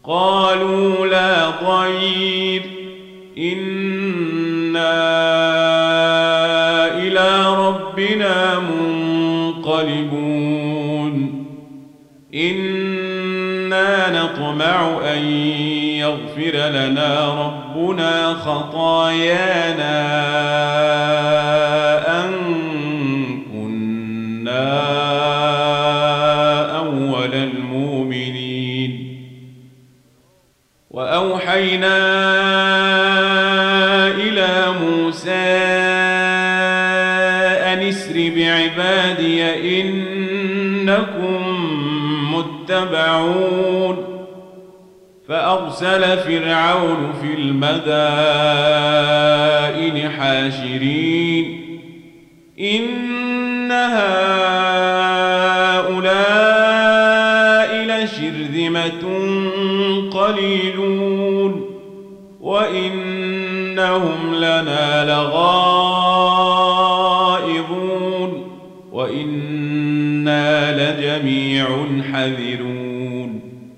قالوا لا ضير إنا إلى ربنا منقلبون إنا نطمع أن يغفر لنا ربنا خطايانا أن كنا أول المؤمنين وأوحينا إلى موسى أن اسر بعبادي إنكم متبعون فأرسل فرعون في المدائن حاشرين إن هؤلاء لشرذمة قليلون وإنهم لنا لغائظون وإنا لجميع حذرون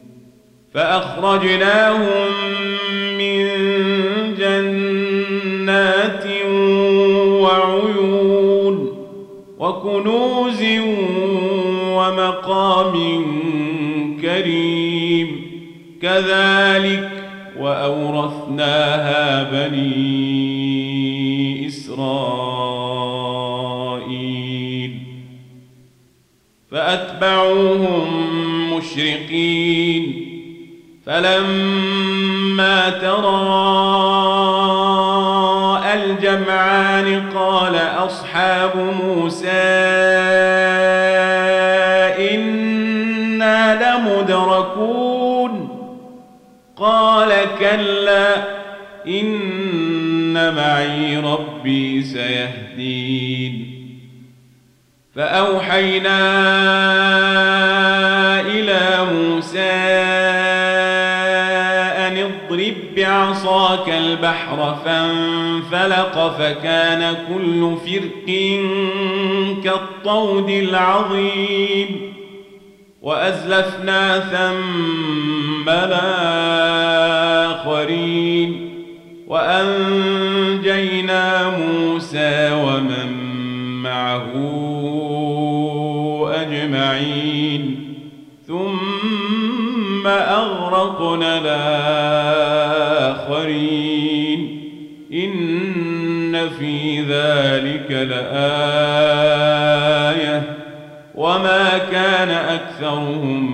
فأخرجناهم من جنات وعيون وكنوز ومقام كريم كذلك وأورثناها بني إسرائيل فأتبعوهم مشرقين فلما تراءى الجمعان قال أصحاب موسى إنا لمدركون قال كلا إن معي ربي سيهدين فأوحينا إلى موسى أن اضرب بعصاك البحر فانفلق فكان كل فرق كالطود العظيم وأزلفنا ثم الآخرين وأنجينا موسى ومن معه أجمعين ثم أغرقنا الآخرين إن في ذلك لآية وما كان أكثرهم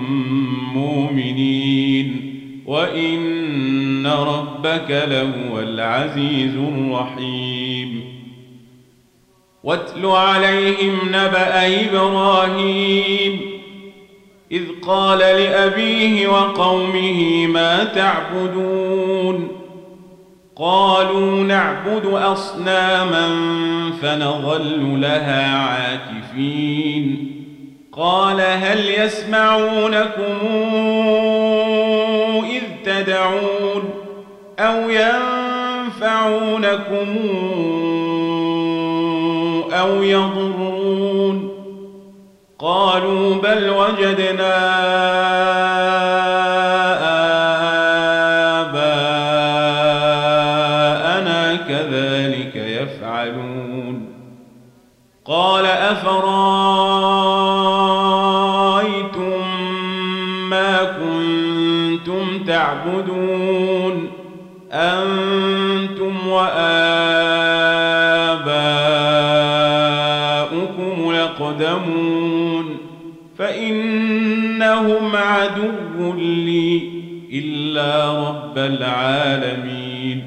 مؤمنين وإن ربك لهو العزيز الرحيم واتل عليهم نبأ إبراهيم إذ قال لأبيه وقومه ما تعبدون قالوا نعبد أصناما فنظل لها عاكفين قال هل يسمعونكم إذ تدعون أو ينفعونكم أو يضرون قالوا بل وجدنا آباءنا كذلك يفعلون قال أفرأيتم ما كنتم تعبدون أنتم وآباؤكم الأقدمون فإنهم عدو لي إلا رب العالمين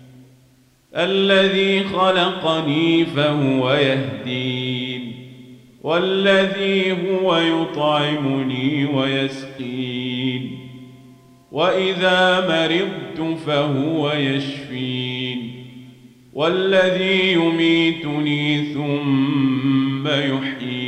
الذي خلقني فهو يهدين والذي هو يطعمني ويسقين وإذا مرضت فهو يشفين والذي يميتني ثم يحيين